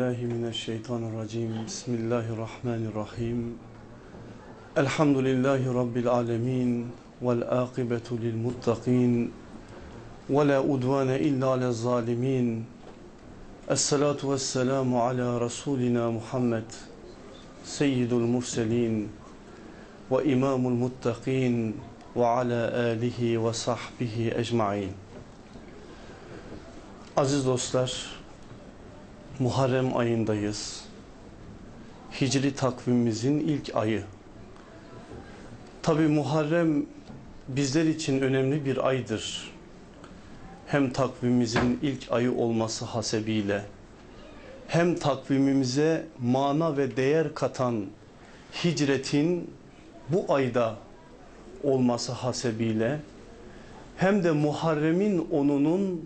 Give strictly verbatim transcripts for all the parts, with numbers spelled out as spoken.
billahi mineşşeytanirracim. Bismillahirrahmanirrahim. Elhamdülillahi Rabbil alemin. Vel akibetu lil muttaqin. Ve la udvane illa alel zalimin. Esselatu vesselamu ala Resulina Muhammed. Seyyidul murselin. Ve imamul muttaqin. Ve ala alihi ve sahbihi ecmain. Aziz dostlar, Muharrem ayındayız. Hicri takvimimizin ilk ayı. Tabi Muharrem bizler için önemli bir aydır. Hem takvimimizin ilk ayı olması hasebiyle, hem takvimimize mana ve değer katan hicretin bu ayda olması hasebiyle, hem de Muharrem'in onunun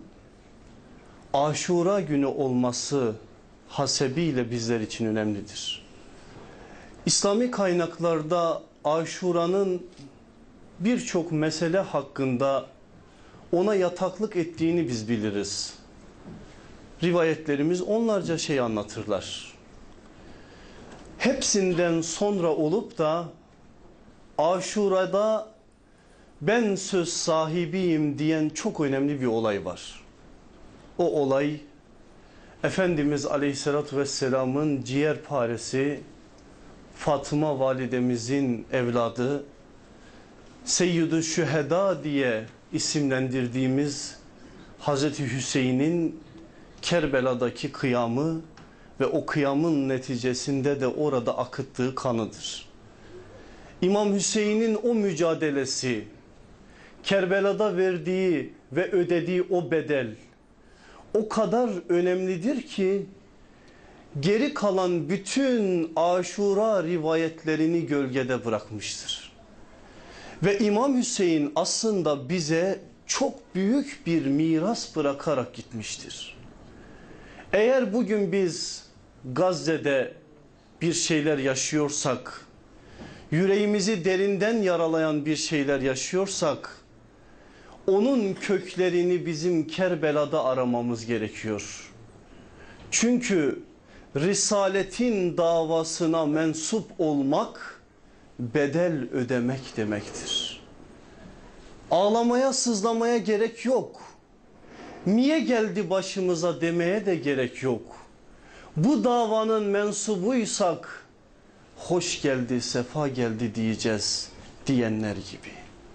Aşura günü olması hasebiyle bizler için önemlidir. İslami kaynaklarda Aşura'nın birçok mesele hakkında ona yataklık ettiğini biz biliriz. Rivayetlerimiz onlarca şey anlatırlar. Hepsinden sonra olup da Aşura'da ben söz sahibiyim diyen çok önemli bir olay var. O olay Efendimiz Aleyhisselatü Vesselam'ın ciğerparesi Fatıma validemizin evladı, Seyyid-i Şüheda diye isimlendirdiğimiz Hazreti Hüseyin'in Kerbela'daki kıyamı ve o kıyamın neticesinde de orada akıttığı kanıdır. İmam Hüseyin'in o mücadelesi, Kerbela'da verdiği ve ödediği o bedel o kadar önemlidir ki geri kalan bütün Aşura rivayetlerini gölgede bırakmıştır. Ve İmam Hüseyin aslında bize çok büyük bir miras bırakarak gitmiştir. Eğer bugün biz Gazze'de bir şeyler yaşıyorsak, yüreğimizi derinden yaralayan bir şeyler yaşıyorsak, onun köklerini bizim Kerbela'da aramamız gerekiyor. Çünkü Risaletin davasına mensup olmak bedel ödemek demektir. Ağlamaya, sızlamaya gerek yok. Niye geldi başımıza demeye de gerek yok. Bu davanın mensubuysak hoş geldi, sefa geldi diyeceğiz diyenler gibi.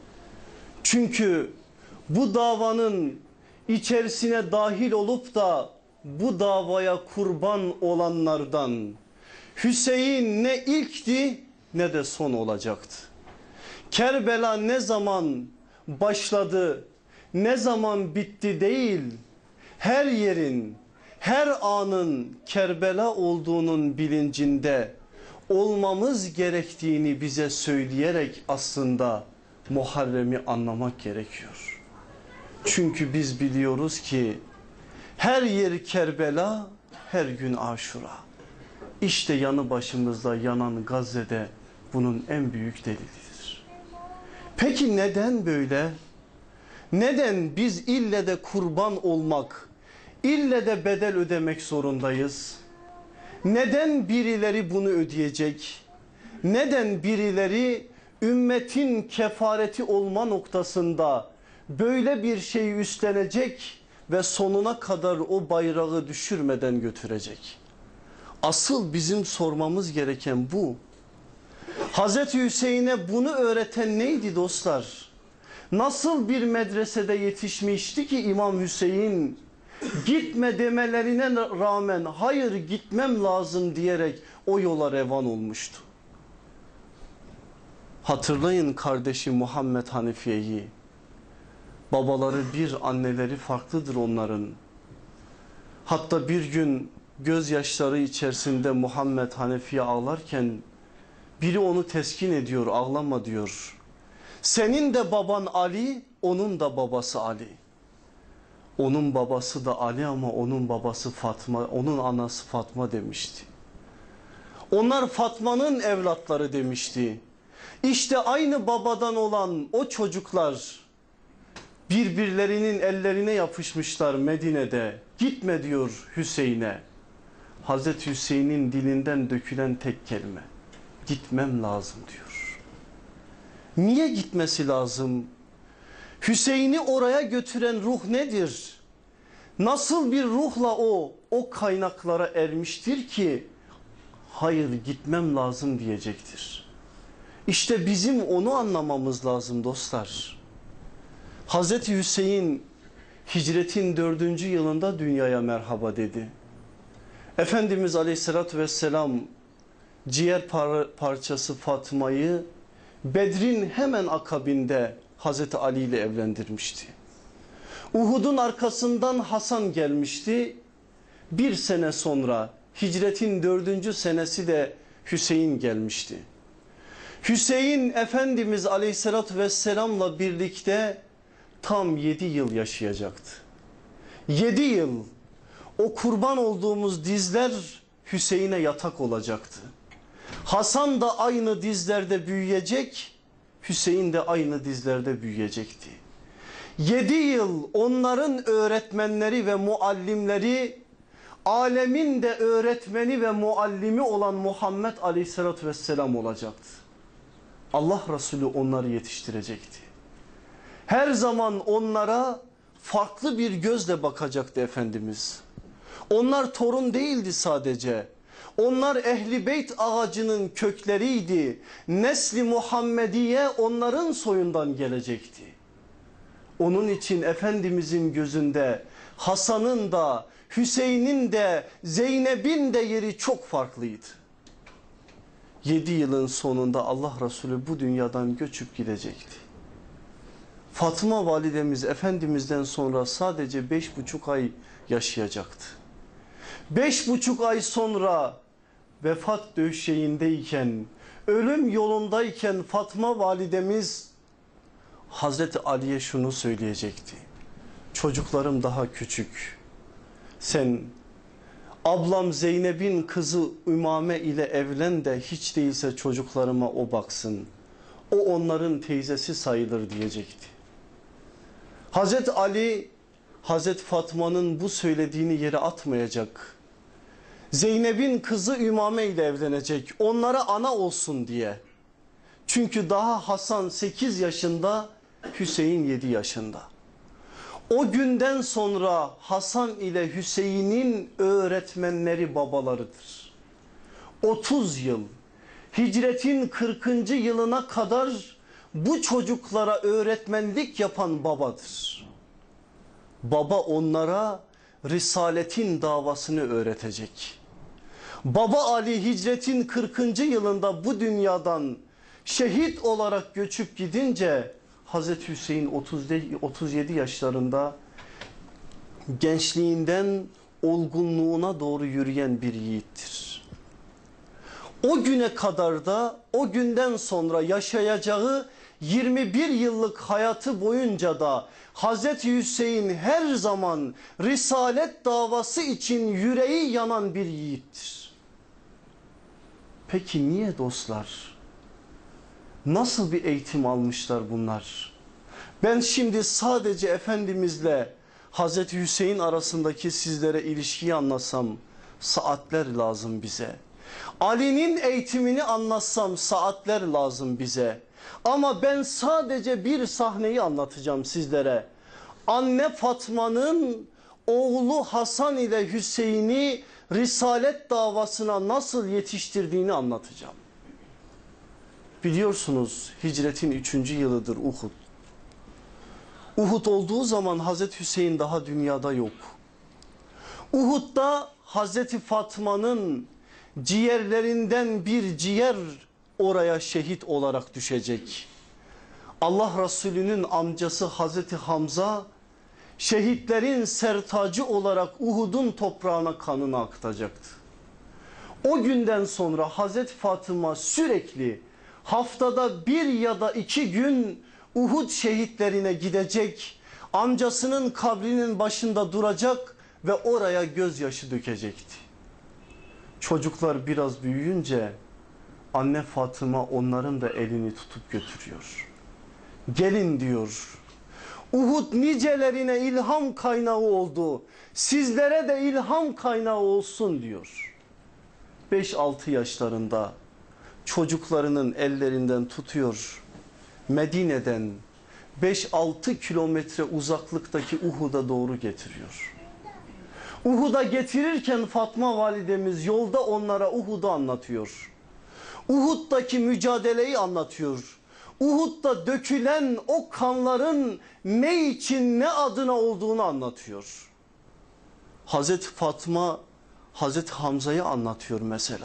Çünkü bu davanın içerisine dahil olup da bu davaya kurban olanlardan Hüseyin ne ilkti ne de son olacaktı. Kerbela ne zaman başladı, ne zaman bitti değil, her yerin, her anın Kerbela olduğunun bilincinde olmamız gerektiğini bize söyleyerek aslında Muharrem'i anlamak gerekiyor. Çünkü biz biliyoruz ki her yer Kerbela, her gün Aşura. İşte yanı başımızda yanan Gazze'de bunun en büyük delilidir. Peki neden böyle? Neden biz ille de kurban olmak, ille de bedel ödemek zorundayız? Neden birileri bunu ödeyecek? Neden birileri ümmetin kefareti olma noktasında böyle bir şeyi üstlenecek ve sonuna kadar o bayrağı düşürmeden götürecek? Asıl bizim sormamız gereken bu. Hazreti Hüseyin'e bunu öğreten neydi dostlar? Nasıl bir medresede yetişmişti ki İmam Hüseyin gitme demelerine rağmen hayır gitmem lazım diyerek o yola revan olmuştu? Hatırlayın kardeşi Muhammed Hanifiye'yi. Babaları bir, anneleri farklıdır onların. Hatta bir gün gözyaşları içerisinde Muhammed Hanefi'ye ağlarken biri onu teskin ediyor, ağlama diyor. Senin de baban Ali, onun da babası Ali. Onun babası da Ali ama onun babası Fatma, onun anası Fatma demişti. Onlar Fatma'nın evlatları demişti. İşte aynı babadan olan o çocuklar birbirlerinin ellerine yapışmışlar Medine'de. Gitme diyor Hüseyin'e. Hazreti Hüseyin'in dilinden dökülen tek kelime: gitmem lazım diyor. Niye gitmesi lazım? Hüseyin'i oraya götüren ruh nedir? Nasıl bir ruhla o o kaynaklara ermiştir ki hayır gitmem lazım diyecektir. İşte bizim onu anlamamız lazım dostlar. Hazreti Hüseyin hicretin dördüncü yılında dünyaya merhaba dedi. Efendimiz Aleyhisselatü Vesselam ciğer par parçası Fatma'yı Bedir'in hemen akabinde Hazreti Ali ile evlendirmişti. Uhud'un arkasından Hasan gelmişti. Bir sene sonra hicretin dördüncü senesi de Hüseyin gelmişti. Hüseyin Efendimiz Aleyhisselatü Vesselam'la birlikte tam yedi yıl yaşayacaktı. Yedi yıl o kurban olduğumuz dizler Hüseyin'e yatak olacaktı. Hasan da aynı dizlerde büyüyecek, Hüseyin de aynı dizlerde büyüyecekti. Yedi yıl onların öğretmenleri ve muallimleri, alemin de öğretmeni ve muallimi olan Muhammed Aleyhisselatü Vesselam olacaktı. Allah Resulü onları yetiştirecekti. Her zaman onlara farklı bir gözle bakacaktı Efendimiz. Onlar torun değildi sadece. Onlar Ehli Beyt ağacının kökleriydi. Nesli Muhammediye onların soyundan gelecekti. Onun için Efendimizin gözünde Hasan'ın da Hüseyin'in de Zeynep'in de yeri çok farklıydı. Yedi yılın sonunda Allah Resulü bu dünyadan göçüp gidecekti. Fatıma validemiz Efendimiz'den sonra sadece beş buçuk ay yaşayacaktı. Beş buçuk ay sonra vefat döşeğindeyken, ölüm yolundayken Fatma validemiz Hazreti Ali'ye şunu söyleyecekti: çocuklarım daha küçük, sen ablam Zeynep'in kızı Ümame ile evlen de hiç değilse çocuklarıma o baksın, o onların teyzesi sayılır diyecekti. Hazreti Ali Hazreti Fatma'nın bu söylediğini yere atmayacak. Zeynep'in kızı Ümame ile evlenecek, onlara ana olsun diye. Çünkü daha Hasan sekiz yaşında, Hüseyin yedi yaşında. O günden sonra Hasan ile Hüseyin'in öğretmenleri babalarıdır. otuz yıl, hicretin kırkıncı yılına kadar bu çocuklara öğretmenlik yapan babadır. Baba onlara risaletin davasını öğretecek. Baba Ali hicretin kırkıncı yılında bu dünyadan şehit olarak göçüp gidince Hazreti Hüseyin otuz yedi yaşlarında gençliğinden olgunluğuna doğru yürüyen bir yiğittir. O güne kadar da o günden sonra yaşayacağı yirmi bir yıllık hayatı boyunca da Hazreti Hüseyin her zaman risalet davası için yüreği yanan bir yiğittir. Peki niye dostlar? Nasıl bir eğitim almışlar bunlar? Ben şimdi sadece Efendimizle Hazreti Hüseyin arasındaki sizlere ilişkiyi anlatsam saatler lazım bize. Ali'nin eğitimini anlatsam saatler lazım bize. Ama ben sadece bir sahneyi anlatacağım sizlere. Anne Fatma'nın oğlu Hasan ile Hüseyin'i risalet davasına nasıl yetiştirdiğini anlatacağım. Biliyorsunuz hicretin üçüncü yılıdır Uhud. Uhud olduğu zaman Hazreti Hüseyin daha dünyada yok. Uhud'da Hazreti Fatma'nın ciğerlerinden bir ciğer oraya şehit olarak düşecek. Allah Resulü'nün amcası Hazreti Hamza şehitlerin sertacı olarak Uhud'un toprağına kanını akıtacaktı. O günden sonra Hazreti Fatıma sürekli haftada bir ya da iki gün Uhud şehitlerine gidecek, amcasının kabrinin başında duracak ve oraya gözyaşı dökecekti. Çocuklar biraz büyüyünce anne Fatıma onların da elini tutup götürüyor. Gelin diyor, Uhud nicelerine ilham kaynağı oldu, sizlere de ilham kaynağı olsun diyor. beş altı yaşlarında çocuklarının ellerinden tutuyor. Medine'den beş altı kilometre uzaklıktaki Uhud'a doğru getiriyor. Uhud'a getirirken Fatma validemiz yolda onlara Uhud'u anlatıyor. Uhud'daki mücadeleyi anlatıyor. Uhud'da dökülen o kanların ne için ne adına olduğunu anlatıyor. Hazreti Fatma Hazreti Hamza'yı anlatıyor mesela.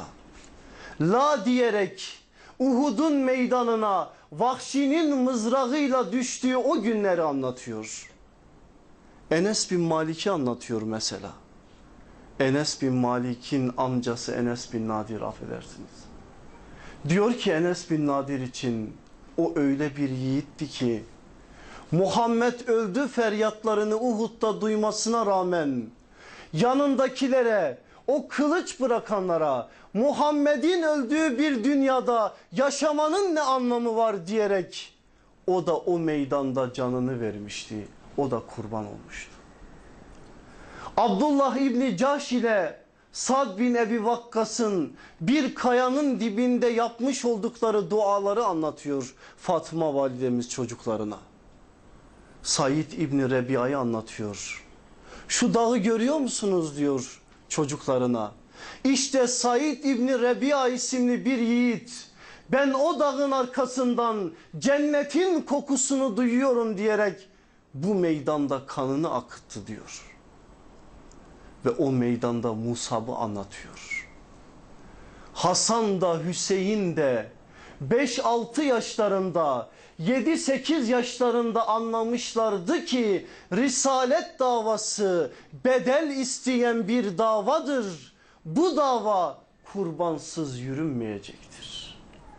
La diyerek Uhud'un meydanına Vahşi'nin mızrağıyla düştüğü o günleri anlatıyor. Enes bin Malik'i anlatıyor mesela. Enes bin Malik'in amcası Enes bin Nadir, affedersiniz. Diyor ki Enes bin Nadir için o öyle bir yiğitti ki Muhammed öldü feryatlarını Uhud'da duymasına rağmen yanındakilere, o kılıç bırakanlara Muhammed'in öldüğü bir dünyada yaşamanın ne anlamı var diyerek o da o meydanda canını vermişti. O da kurban olmuştu. Abdullah İbni Cahş ile Sad bin Ebi Vakkas'ın bir kayanın dibinde yapmış oldukları duaları anlatıyor Fatma validemiz çocuklarına. Said İbni Rebiya'yı anlatıyor. Şu dağı görüyor musunuz diyor çocuklarına. İşte Said İbni Rebiya isimli bir yiğit. Ben o dağın arkasından cennetin kokusunu duyuyorum diyerek bu meydanda kanını akıttı diyor. Ve o meydanda Musab'ı anlatıyor. Hasan da Hüseyin de beş altı yaşlarında, yedi sekiz yaşlarında anlamışlardı ki risalet davası bedel isteyen bir davadır. Bu dava kurbansız yürünmeyecektir.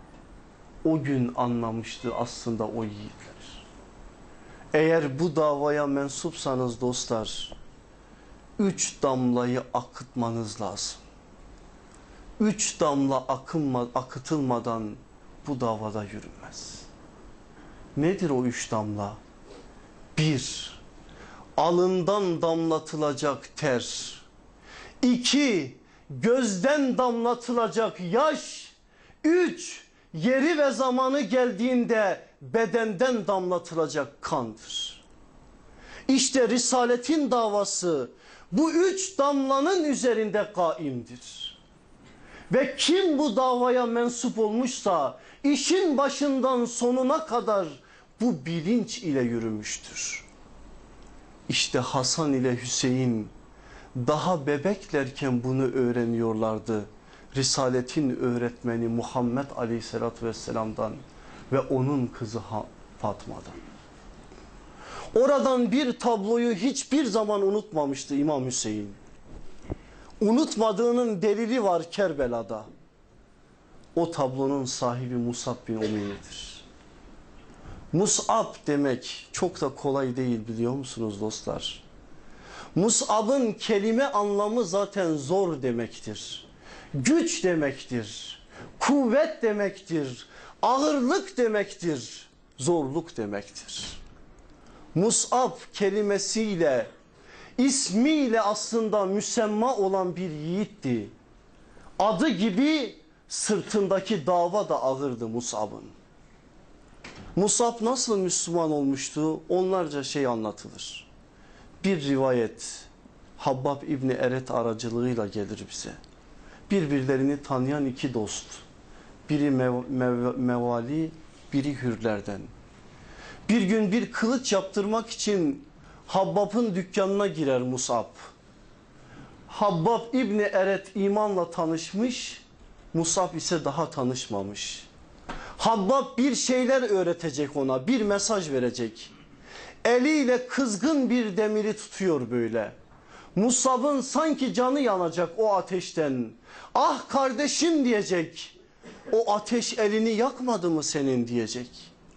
O gün anlamıştı aslında o yiğitler. Eğer bu davaya mensupsanız dostlar, üç damlayı akıtmanız lazım. Üç damla akınma, akıtılmadan bu davada yürünmez. Nedir o üç damla? Bir, alından damlatılacak ter. İki, gözden damlatılacak yaş. Üç, yeri ve zamanı geldiğinde bedenden damlatılacak kandır. İşte Risaletin davası bu üç damlanın üzerinde kaimdir. Ve kim bu davaya mensup olmuşsa işin başından sonuna kadar bu bilinç ile yürümüştür. İşte Hasan ile Hüseyin daha bebeklerken bunu öğreniyorlardı. Risaletin öğretmeni Muhammed Aleyhisselatü Vesselam'dan ve onun kızı Fatma'dan. Oradan bir tabloyu hiçbir zaman unutmamıştı İmam Hüseyin. Unutmadığının delili var Kerbela'da. O tablonun sahibi Musab bin Umeyye'dir. Musab demek çok da kolay değil, biliyor musunuz dostlar? Musab'ın kelime anlamı zaten zor demektir. Güç demektir. Kuvvet demektir. Ağırlık demektir. Zorluk demektir. Musab kelimesiyle, ismiyle aslında müsemma olan bir yiğitti. Adı gibi sırtındaki dava da ağırdı Musab'ın. Musab nasıl Müslüman olmuştu? Onlarca şey anlatılır. Bir rivayet Habbab İbni Eret aracılığıyla gelir bize. Birbirlerini tanıyan iki dost. Biri mev mev mevali, biri hürlerden. Bir gün bir kılıç yaptırmak için Habbab'ın dükkanına girer Musab. Habbab İbni Eret imanla tanışmış, Musab ise daha tanışmamış. Habbab bir şeyler öğretecek ona, bir mesaj verecek. Eliyle kızgın bir demiri tutuyor böyle. Musab'ın sanki canı yanacak o ateşten. Ah kardeşim diyecek. O ateş elini yakmadı mı senin diyecek.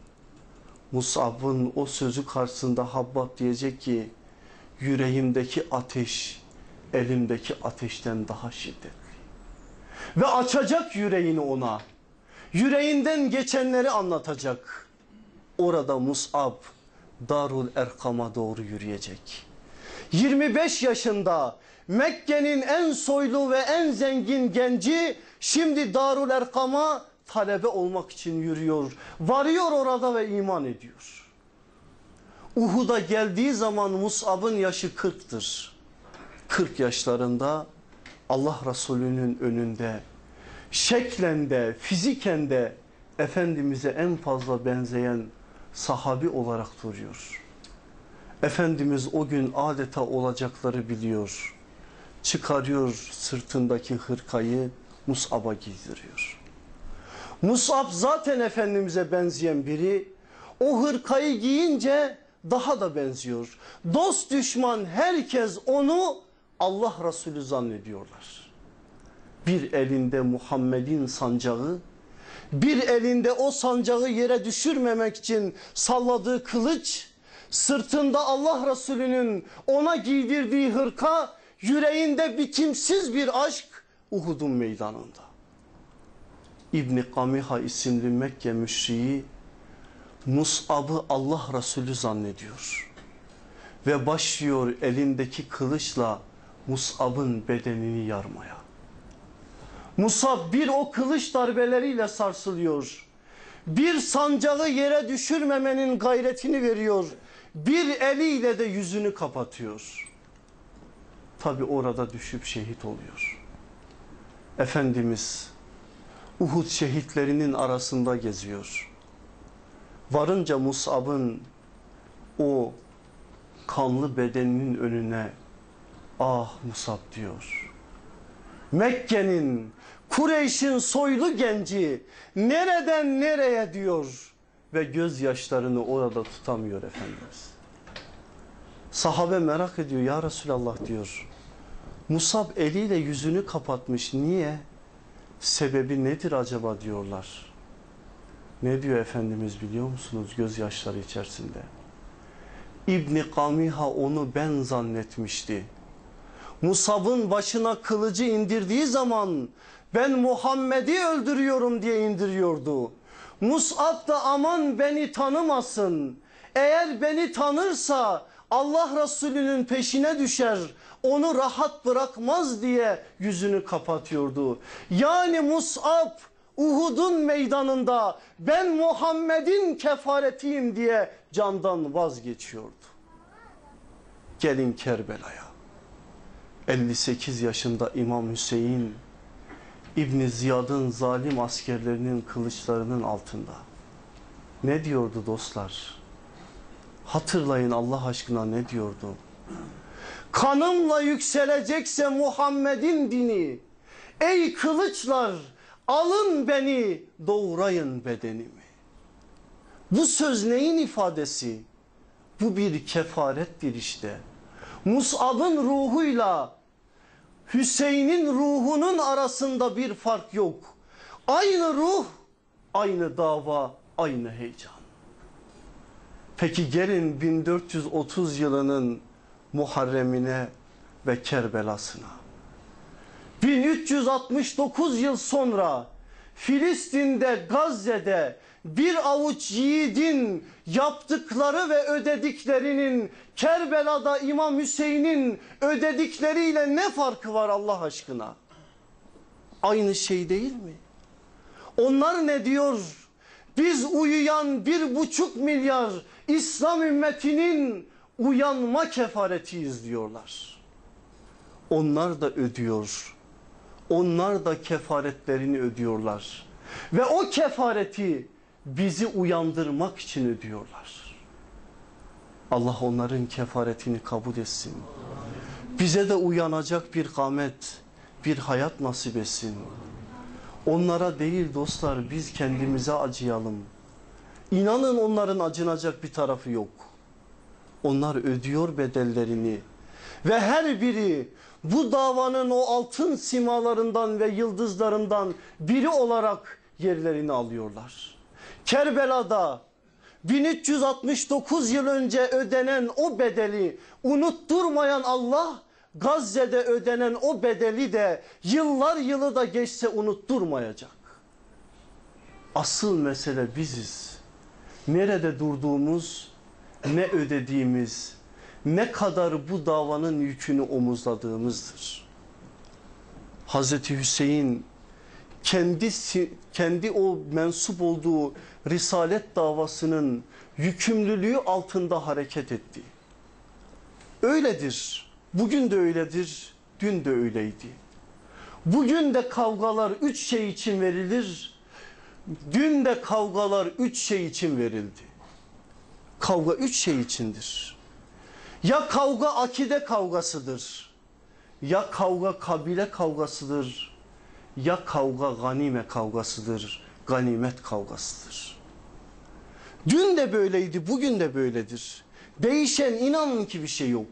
Musab'ın o sözü karşısında Habbab diyecek ki yüreğimdeki ateş elimdeki ateşten daha şiddetli. Ve açacak yüreğini ona. Yüreğinden geçenleri anlatacak. Orada Musab Darul Erkam'a doğru yürüyecek. yirmi beş yaşında Mekke'nin en soylu ve en zengin genci şimdi Darül Erkam'a talebe olmak için yürüyor. Varıyor orada ve iman ediyor. Uhud'a geldiği zaman Mus'ab'ın yaşı kırktır. kırk yaşlarında Allah Resulü'nün önünde şeklen de fiziken de Efendimiz'e en fazla benzeyen sahabi olarak duruyor. Efendimiz o gün adeta olacakları biliyor. Çıkarıyor sırtındaki hırkayı Mus'ab'a giydiriyor. Mus'ab zaten Efendimiz'e benzeyen biri. O hırkayı giyince daha da benziyor. Dost düşman herkes onu Allah Resulü zannediyorlar. Bir elinde Muhammed'in sancağı, bir elinde o sancağı yere düşürmemek için salladığı kılıç, sırtında Allah Resulü'nün ona giydirdiği hırka, yüreğinde bitimsiz bir aşk Uhud'un meydanında. İbn Kamiha isimli Mekke müşriği Mus'ab'ı Allah Resulü zannediyor. Ve başlıyor elindeki kılıçla Mus'ab'ın bedenini yarmaya. Mus'ab bir o kılıç darbeleriyle sarsılıyor. Bir sancağı yere düşürmemenin gayretini veriyor. Bir eliyle de yüzünü kapatıyor. Tabi orada düşüp şehit oluyor. Efendimiz Uhud şehitlerinin arasında geziyor. Varınca Mus'ab'ın o kanlı bedeninin önüne ah Mus'ab diyor. Mekke'nin, Kureyş'in soylu genci nereden nereye diyor ve gözyaşlarını orada tutamıyor Efendimiz. Sahabe merak ediyor, ya Resulallah diyor. Mus'ab eliyle yüzünü kapatmış, niye? Sebebi nedir acaba diyorlar. Ne diyor Efendimiz biliyor musunuz gözyaşları içerisinde? İbn Kamiha onu ben zannetmişti. Mus'ab'ın başına kılıcı indirdiği zaman ben Muhammed'i öldürüyorum diye indiriyordu. Mus'ab da aman beni tanımasın. Eğer beni tanırsa Allah Resulü'nün peşine düşer, onu rahat bırakmaz diye yüzünü kapatıyordu. Yani Mus'ab Uhud'un meydanında ben Muhammed'in kefaretiyim diye candan vazgeçiyordu. Gelin Kerbela'ya. elli sekiz yaşında İmam Hüseyin İbn Ziyad'ın zalim askerlerinin kılıçlarının altında. Ne diyordu dostlar? Hatırlayın Allah aşkına ne diyordu? Kanımla yükselecekse Muhammed'in dini, ey kılıçlar alın beni doğrayın bedenimi. Bu söz neyin ifadesi? Bu bir kefarettir işte. Mus'ab'ın ruhuyla Hüseyin'in ruhunun arasında bir fark yok. Aynı ruh, aynı dava, aynı heyecan. Peki gelin bin dört yüz otuz yılının Muharrem'ine ve Kerbela'sına. bin üç yüz altmış dokuz yıl sonra Filistin'de, Gazze'de bir avuç yiğidin yaptıkları ve ödediklerinin Kerbela'da İmam Hüseyin'in ödedikleriyle ne farkı var Allah aşkına? Aynı şey değil mi? Onlar ne diyor? Biz uyuyan bir buçuk milyar İslam ümmetinin uyanma kefaretiyiz diyorlar. Onlar da ödüyor. Onlar da kefaretlerini ödüyorlar. Ve o kefareti bizi uyandırmak için ödüyorlar. Allah onların kefaretini kabul etsin. Bize de uyanacak bir kâmet, bir hayat nasip etsin. Onlara değil dostlar, biz kendimize acıyalım. İnanın onların acınacak bir tarafı yok. Onlar ödüyor bedellerini ve her biri bu davanın o altın simalarından ve yıldızlarından biri olarak yerlerini alıyorlar. Kerbela'da bin üç yüz altmış dokuz yıl önce ödenen o bedeli unutturmayan Allah, Gazze'de ödenen o bedeli de yıllar yılı da geçse unutturmayacak. Asıl mesele biziz. Nerede durduğumuz, ne ödediğimiz, ne kadar bu davanın yükünü omuzladığımızdır. Hazreti Hüseyin kendisi, kendi o mensup olduğu risalet davasının yükümlülüğü altında hareket etti. Öyledir. Bugün de öyledir. Dün de öyleydi. Bugün de kavgalar üç şey için verilir. Dün de kavgalar üç şey için verildi. Kavga üç şey içindir. Ya kavga akide kavgasıdır. Ya kavga kabile kavgasıdır. Ya kavga ganime kavgasıdır. Ganimet kavgasıdır. Dün de böyleydi, bugün de böyledir. Değişen inanın ki bir şey yok.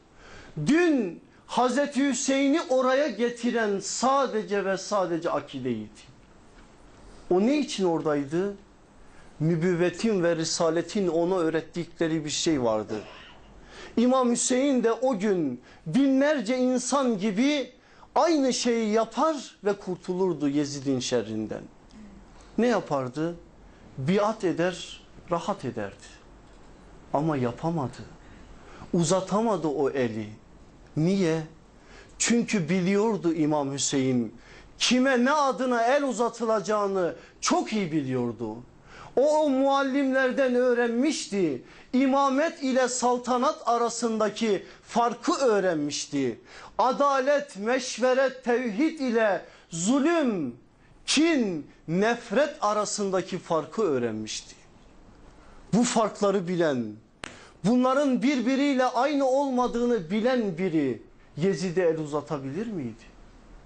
Dün Hazreti Hüseyin'i oraya getiren sadece ve sadece akideydi. O ne için oradaydı? Nübüvvetin ve risaletin ona öğrettikleri bir şey vardı. İmam Hüseyin de o gün binlerce insan gibi aynı şeyi yapar ve kurtulurdu Yezid'in şerrinden. Ne yapardı? Biat eder, rahat ederdi. Ama yapamadı. Uzatamadı o eli. Niye? Çünkü biliyordu İmam Hüseyin kime ne adına el uzatılacağını çok iyi biliyordu. O, o muallimlerden öğrenmişti. İmamet ile saltanat arasındaki farkı öğrenmişti. Adalet, meşveret, tevhid ile zulüm, kin, nefret arasındaki farkı öğrenmişti. Bu farkları bilen, bunların birbiriyle aynı olmadığını bilen biri Yezid'e el uzatabilir miydi?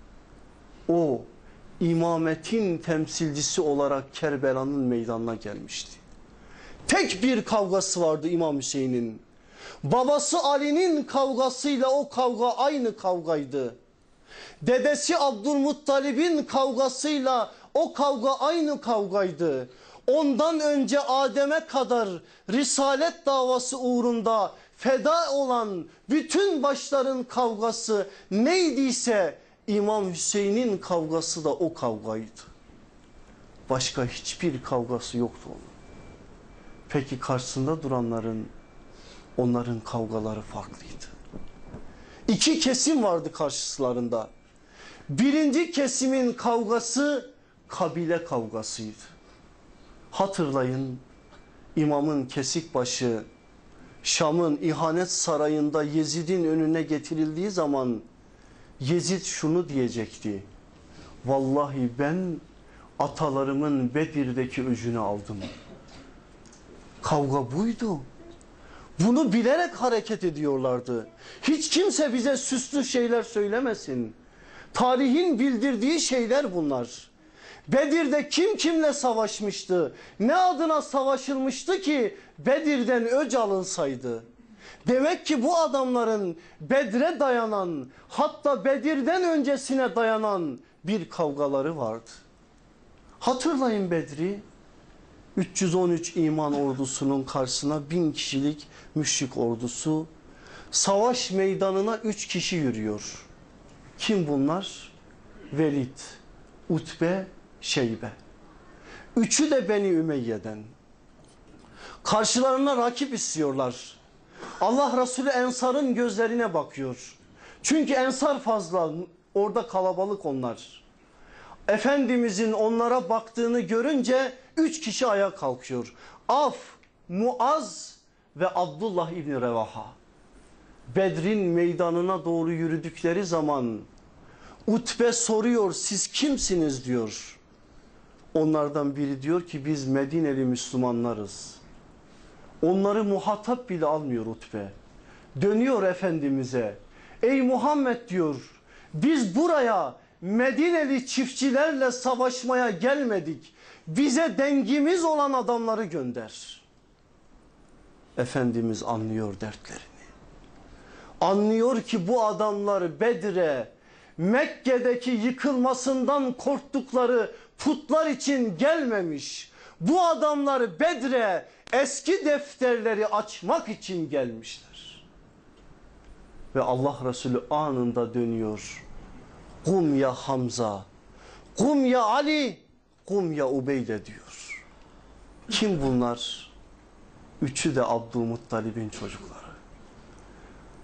O imametin temsilcisi olarak Kerbela'nın meydanına gelmişti. Tek bir kavgası vardı İmam Hüseyin'in. Babası Ali'nin kavgasıyla o kavga aynı kavgaydı. Dedesi Abdülmuttalib'in kavgasıyla o kavga aynı kavgaydı. Ondan önce Adem'e kadar risalet davası uğrunda feda olan bütün başların kavgası neydiyse İmam Hüseyin'in kavgası da o kavgaydı. Başka hiçbir kavgası yoktu onun. Peki karşısında duranların, onların kavgaları farklıydı. İki kesim vardı karşılarında. Birinci kesimin kavgası kabile kavgasıydı. Hatırlayın, imamın kesik başı Şam'ın ihanet sarayında Yezid'in önüne getirildiği zaman Yezid şunu diyecekti: vallahi ben atalarımın Bedir'deki öcünü aldım. Kavga buydu. Bunu bilerek hareket ediyorlardı. Hiç kimse bize süslü şeyler söylemesin. Tarihin bildirdiği şeyler bunlar. Bedir'de kim kimle savaşmıştı? Ne adına savaşılmıştı ki Bedir'den öc alınsaydı? Demek ki bu adamların Bedre dayanan, hatta Bedir'den öncesine dayanan bir kavgaları vardı. Hatırlayın Bedri. üç yüz on üç iman ordusunun karşısına bin kişilik müşrik ordusu. Savaş meydanına üç kişi yürüyor. Kim bunlar? Velid, Utbe, Şeybe. Üçü de Beni Ümeyye'den. Karşılarına rakip istiyorlar. Allah Resulü Ensar'ın gözlerine bakıyor. Çünkü Ensar fazla, orada kalabalık onlar. Efendimizin onlara baktığını görünce üç kişi ayağa kalkıyor. Af, Muaz ve Abdullah İbni Revaha. Bedrin meydanına doğru yürüdükleri zaman Utbe soruyor, siz kimsiniz diyor. Onlardan biri diyor ki biz Medineli Müslümanlarız. Onları muhatap bile almıyor Utbe. Dönüyor Efendimiz'e. Ey Muhammed diyor, biz buraya Medineli çiftçilerle savaşmaya gelmedik. Bize dengimiz olan adamları gönder. Efendimiz anlıyor dertlerini. Anlıyor ki bu adamlar Bedir'e, Mekke'deki yıkılmasından korktukları putlar için gelmemiş. Bu adamlar Bedir'e eski defterleri açmak için gelmişler. Ve Allah Resulü anında dönüyor. Kum ya Hamza, kum ya Ali, kum ya Ubeyde diyor. Kim bunlar? Üçü de Abdülmuttalib'in çocukları.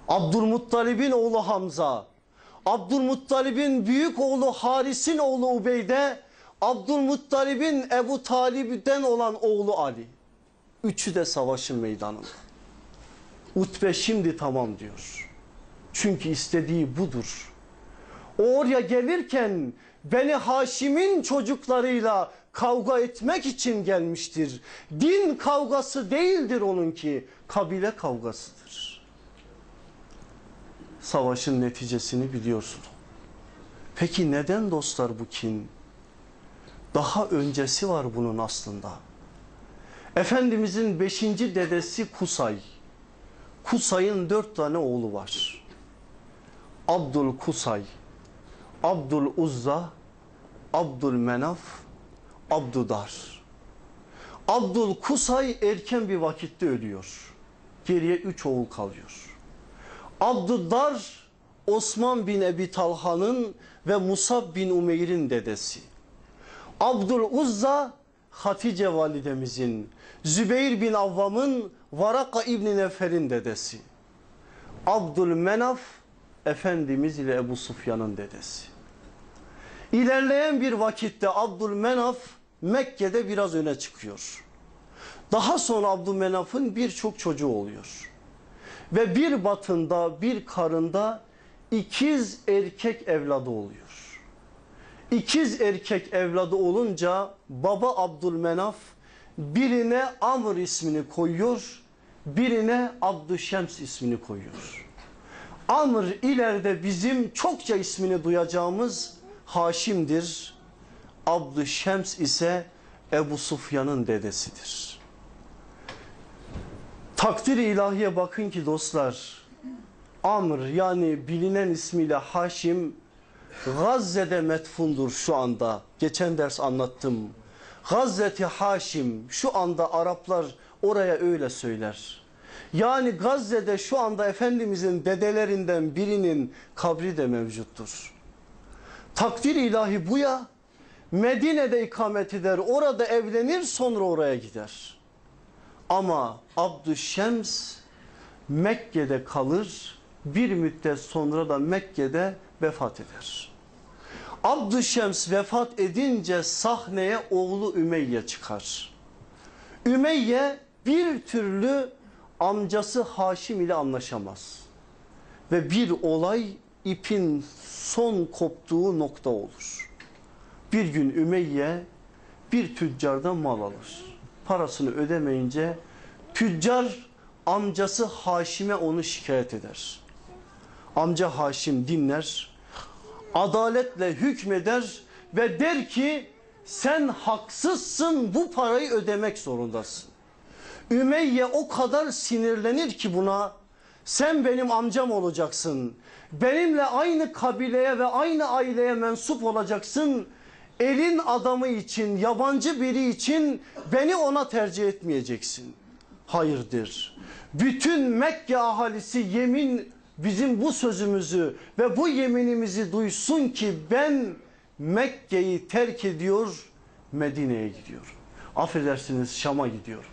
Abdülmuttalib'in oğlu Hamza, Abdülmuttalib'in büyük oğlu Haris'in oğlu Ubeyde, Abdülmuttalib'in Ebu Talib'den olan oğlu Ali. Üçü de savaşın meydanında. Utbe şimdi tamam diyor. Çünkü istediği budur. O oraya gelirken Beni Haşim'in çocuklarıyla kavga etmek için gelmiştir. Din kavgası değildir onunki, kabile kavgasıdır. Savaşın neticesini biliyorsun. Peki neden dostlar bu kin? Daha öncesi var bunun aslında. Efendimizin beşinci dedesi Kusay. Kusay'ın dört tane oğlu var. Abdül Kusay, Abdül Uzza, Abdül Menaf, Abdüdar. Abdül Kusay erken bir vakitte ölüyor. Geriye üç oğul kalıyor. Abdüdar Osman bin Ebi Talha'nın ve Musab bin Umeyr'in dedesi. Abdül Uzza Hatice validemizin, Zübeyir bin Avvam'ın, Varaka İbni Nefer'in dedesi. Abdülmenaf Efendimiz ile Ebu Sufyan'ın dedesi. İlerleyen bir vakitte Abdülmenaf Mekke'de biraz öne çıkıyor. Daha sonra Abdülmenaf'ın birçok çocuğu oluyor. Ve bir batında bir karında ikiz erkek evladı oluyor. İkiz erkek evladı olunca baba Abdülmenaf birine Amr ismini koyuyor, birine Abdüşşems ismini koyuyor. Amr ileride bizim çokça ismini duyacağımız Haşim'dir. Abdüşşems ise Ebu Sufyan'ın dedesidir. Takdir-i ilahiye bakın ki dostlar, Amr yani bilinen ismiyle Haşim Gazze'de metfundur şu anda. Geçen ders anlattım. Gazze-i Haşim, şu anda Araplar oraya öyle söyler. Yani Gazze'de şu anda Efendimizin dedelerinden birinin kabri de mevcuttur. Takdir ilahi bu ya. Medine'de ikamet eder, orada evlenir, sonra oraya gider. Ama Abdüşşems Mekke'de kalır, bir müddet sonra da Mekke'de vefat eder. Abdüşşems vefat edince sahneye oğlu Ümeyye çıkar. Ümeyye bir türlü amcası Haşim ile anlaşamaz. Ve bir olay ipin son koptuğu nokta olur. Bir gün Ümeyye bir tüccardan mal alır. Parasını ödemeyince tüccar amcası Haşim'e onu şikayet eder. Amca Haşim dinler, adaletle hükmeder ve der ki sen haksızsın, bu parayı ödemek zorundasın. Ümeyye o kadar sinirlenir ki buna, sen benim amcam olacaksın, benimle aynı kabileye ve aynı aileye mensup olacaksın, elin adamı için, yabancı biri için beni ona tercih etmeyeceksin. Hayırdır. Bütün Mekke ahalisi yemin, bizim bu sözümüzü ve bu yeminimizi duysun ki ben Mekke'yi terk ediyor, Medine'ye gidiyorum. Affedersiniz, Şam'a gidiyorum.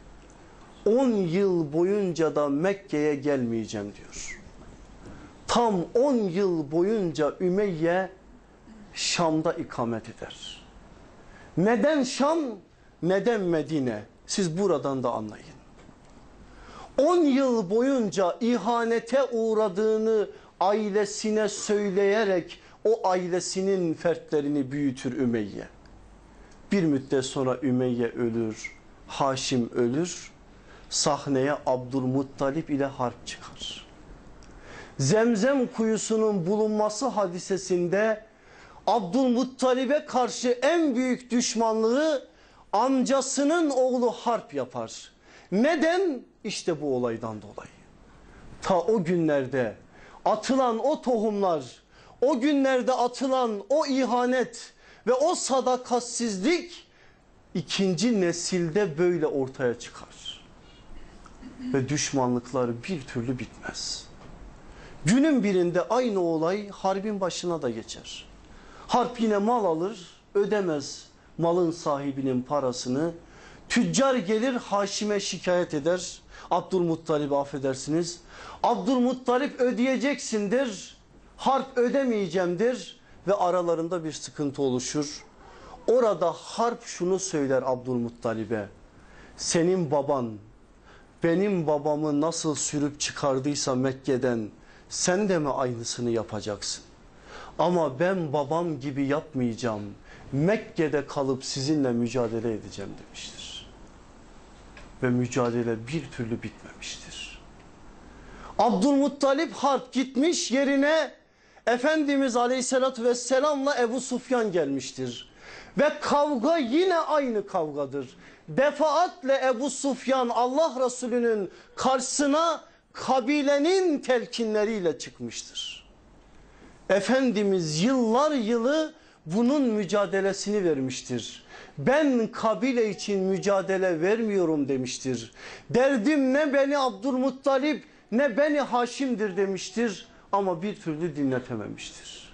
on yıl boyunca da Mekke'ye gelmeyeceğim diyor. Tam on yıl boyunca Ümeyye Şam'da ikamet eder. Neden Şam, neden Medine? Siz buradan da anlayın. on yıl boyunca ihanete uğradığını ailesine söyleyerek o ailesinin fertlerini büyütür Ümeyye. Bir müddet sonra Ümeyye ölür, Haşim ölür, sahneye Abdülmuttalip ile harp çıkar. Zemzem kuyusunun bulunması hadisesinde Abdülmuttalib'e karşı en büyük düşmanlığı amcasının oğlu harp yapar. Neden? İşte bu olaydan dolayı. Ta o günlerde atılan o tohumlar, o günlerde atılan o ihanet ve o sadakatsizlik ikinci nesilde böyle ortaya çıkar. Ve düşmanlıklar bir türlü bitmez. Günün birinde aynı olay harbin başına da geçer. Harp yine mal alır, ödemez malın sahibinin parasını. Tüccar gelir Haşim'e şikayet eder. Abdülmuttalib'i affedersiniz. Abdülmuttalip ödeyeceksindir. Harp ödemeyeceğimdir. Ve aralarında bir sıkıntı oluşur. Orada harp şunu söyler Abdülmuttalib'e. Senin baban benim babamı nasıl sürüp çıkardıysa Mekke'den sen de mi aynısını yapacaksın? Ama ben babam gibi yapmayacağım. Mekke'de kalıp sizinle mücadele edeceğim demiştir. Ve mücadele bir türlü bitmemiştir. Abdülmuttalip harp gitmiş, yerine Efendimiz Aleyhisselatü Vesselam'la Ebu Sufyan gelmiştir. Ve kavga yine aynı kavgadır. Defaatle Ebu Sufyan Allah Resulü'nün karşısına kabilenin telkinleriyle çıkmıştır. Efendimiz yıllar yılı bunun mücadelesini vermiştir. Ben kabile için mücadele vermiyorum demiştir. Derdim ne beni Abdülmuttalip ne beni Haşim'dir demiştir. Ama bir türlü dinletememiştir.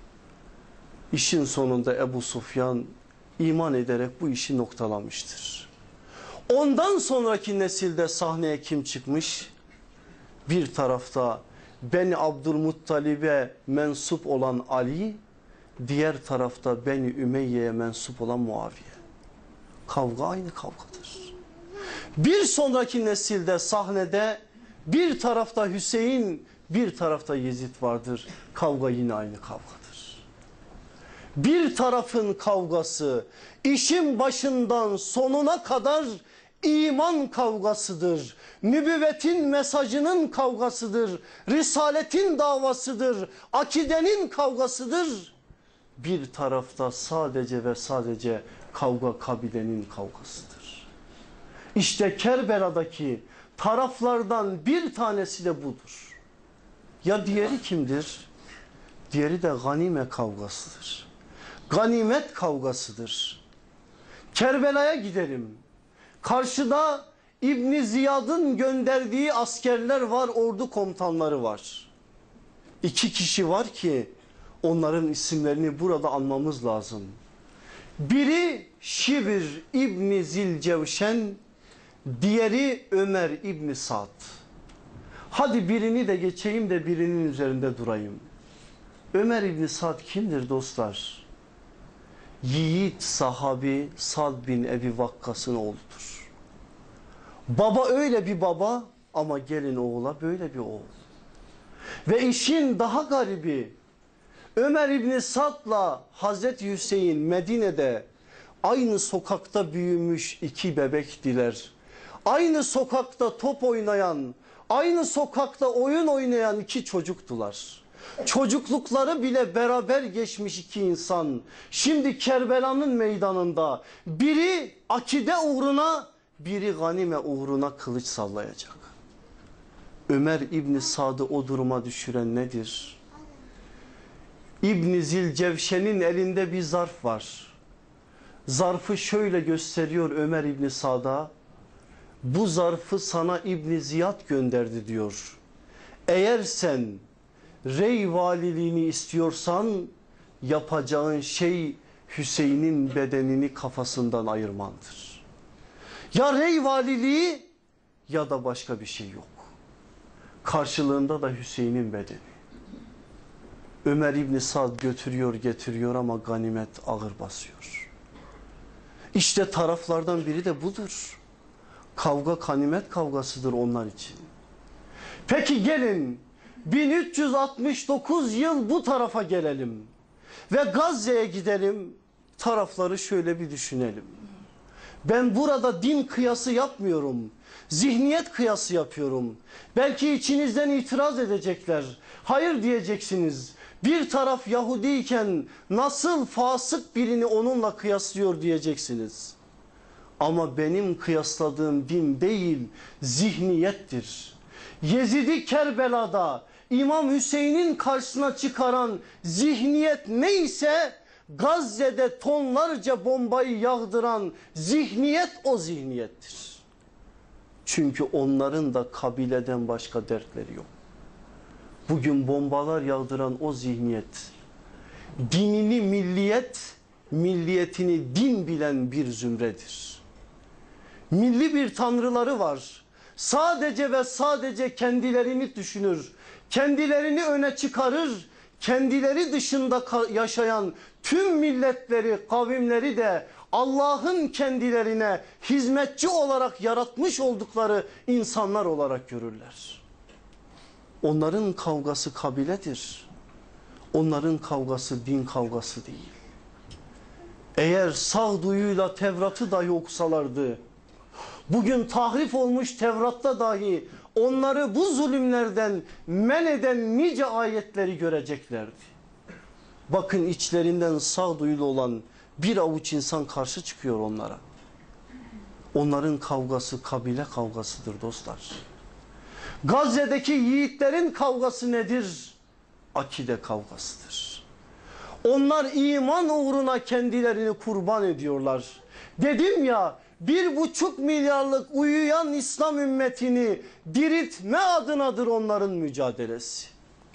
İşin sonunda Ebu Sufyan iman ederek bu işi noktalamıştır. Ondan sonraki nesilde sahneye kim çıkmış? Bir tarafta Beni Abdülmuttalib'e mensup olan Ali, diğer tarafta Beni Ümeyye'ye mensup olan Muaviye. Kavga aynı kavgadır. Bir sonraki nesilde sahnede bir tarafta Hüseyin, bir tarafta Yezid vardır. Kavga yine aynı kavgadır. Bir tarafın kavgası işin başından sonuna kadar iman kavgasıdır. Nübüvvetin mesajının kavgasıdır. Risaletin davasıdır. Akidenin kavgasıdır. Bir tarafta sadece ve sadece kavga kabilenin kavgasıdır. İşte Kerbela'daki taraflardan bir tanesi de budur. Ya diğeri kimdir? Diğeri de ganime kavgasıdır. Ganimet kavgasıdır. Kerbela'ya gidelim. Karşıda İbn Ziyad'ın gönderdiği askerler var, ordu komutanları var. İki kişi var ki onların isimlerini burada anmamız lazım. Biri Şibir İbn Zilcevşen, diğeri Ömer İbn Sa'd. Hadi birini de geçeyim de birinin üzerinde durayım. Ömer İbn Sa'd kimdir dostlar? Yiğit sahabi Sa'd bin Ebi Vakkas'ın oğludur. Baba öyle bir baba ama gelin oğula böyle bir oğul. Ve işin daha garibi, Ömer İbn Sa'd'la Hazreti Hüseyin Medine'de aynı sokakta büyümüş iki bebektiler. Aynı sokakta top oynayan, aynı sokakta oyun oynayan iki çocuktular. Çocuklukları bile beraber geçmiş iki insan. Şimdi Kerbela'nın meydanında biri akide uğruna, biri ganime uğruna kılıç sallayacak. Ömer İbn Sa'd'ı o duruma düşüren nedir? İbn Zilcevşen'in elinde bir zarf var. Zarfı şöyle gösteriyor Ömer İbn Sa'd'a. Bu zarfı sana İbn Ziyad gönderdi diyor. Eğer sen Rey valiliğini istiyorsan yapacağın şey Hüseyin'in bedenini kafasından ayırmandır. Ya Rey valiliği ya da başka bir şey yok. Karşılığında da Hüseyin'in bedeni. Ömer İbn Sa'd götürüyor getiriyor ama ganimet ağır basıyor. İşte taraflardan biri de budur. Kavga ganimet kavgasıdır onlar için. Peki gelin bin üç yüz altmış dokuz yıl bu tarafa gelelim ve Gazze'ye gidelim, tarafları şöyle bir düşünelim. Ben burada din kıyası yapmıyorum, zihniyet kıyası yapıyorum. Belki içinizden itiraz edecekler, hayır diyeceksiniz. Bir taraf Yahudiyken nasıl fasık birini onunla kıyaslıyor diyeceksiniz. Ama benim kıyasladığım din değil, zihniyettir. Yezid'i Kerbela'da İmam Hüseyin'in karşısına çıkaran zihniyet neyse, Gazze'de tonlarca bombayı yağdıran zihniyet o zihniyettir. Çünkü onların da kabileden başka dertleri yok. Bugün bombalar yağdıran o zihniyet, dinini milliyet, milliyetini din bilen bir zümredir. Milli bir tanrıları var. Sadece ve sadece kendilerini düşünür. Kendilerini öne çıkarır. Kendileri dışında yaşayan tüm milletleri, kavimleri de Allah'ın kendilerine hizmetçi olarak yaratmış oldukları insanlar olarak görürler. Onların kavgası kabiledir. Onların kavgası din kavgası değil. Eğer sağduyuyla Tevrat'ı dahi okusalardı, bugün tahrif olmuş Tevrat'ta dahi onları bu zulümlerden men eden nice ayetleri göreceklerdi. Bakın içlerinden sağduyulu olan bir avuç insan karşı çıkıyor onlara. Onların kavgası kabile kavgasıdır dostlar. Gazze'deki yiğitlerin kavgası nedir? Akide kavgasıdır. Onlar iman uğruna kendilerini kurban ediyorlar. Dedim ya, bir buçuk milyarlık uyuyan İslam ümmetini diriltme adınadır onların mücadelesi.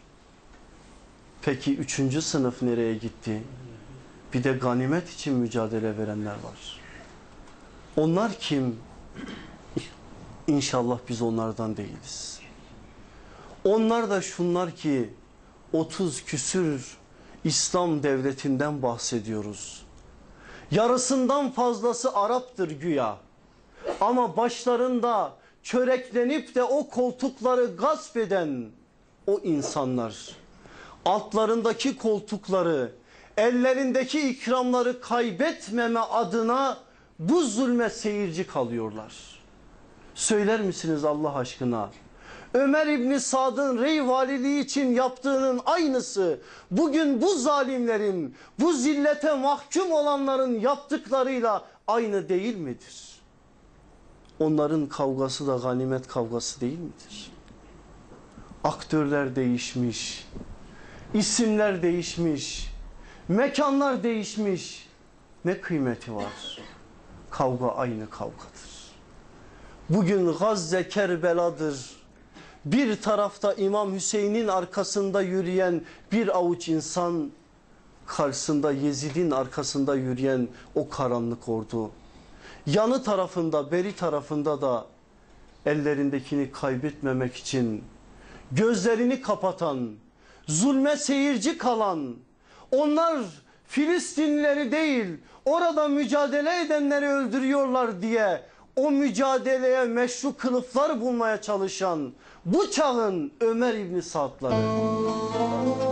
Peki üçüncü sınıf nereye gitti? Bir de ganimet için mücadele verenler var. Onlar kim? İnşallah biz onlardan değiliz. Onlar da şunlar ki otuz küsür İslam devletinden bahsediyoruz. Yarısından fazlası Arap'tır güya. Ama başlarında çöreklenip de o koltukları gasp eden o insanlar, altlarındaki koltukları, ellerindeki ikramları kaybetmeme adına bu zulme seyirci kalıyorlar. Söyler misiniz Allah aşkına? Ömer İbni Sad'ın rey valiliği için yaptığının aynısı bugün bu zalimlerin, bu zillete mahkum olanların yaptıklarıyla aynı değil midir? Onların kavgası da ganimet kavgası değil midir? Aktörler değişmiş, isimler değişmiş, mekanlar değişmiş. Ne kıymeti var? Kavga aynı kavgadır. Bugün Gazze Kerbela'dır. Bir tarafta İmam Hüseyin'in arkasında yürüyen bir avuç insan, karşısında Yezid'in arkasında yürüyen o karanlık ordu. Yanı tarafında, beri tarafında da ellerindekini kaybetmemek için gözlerini kapatan, zulme seyirci kalan, onlar Filistinlileri değil orada mücadele edenleri öldürüyorlar diye o mücadeleye meşru kılıflar bulmaya çalışan bu çağın Ömer İbni Sa'dları.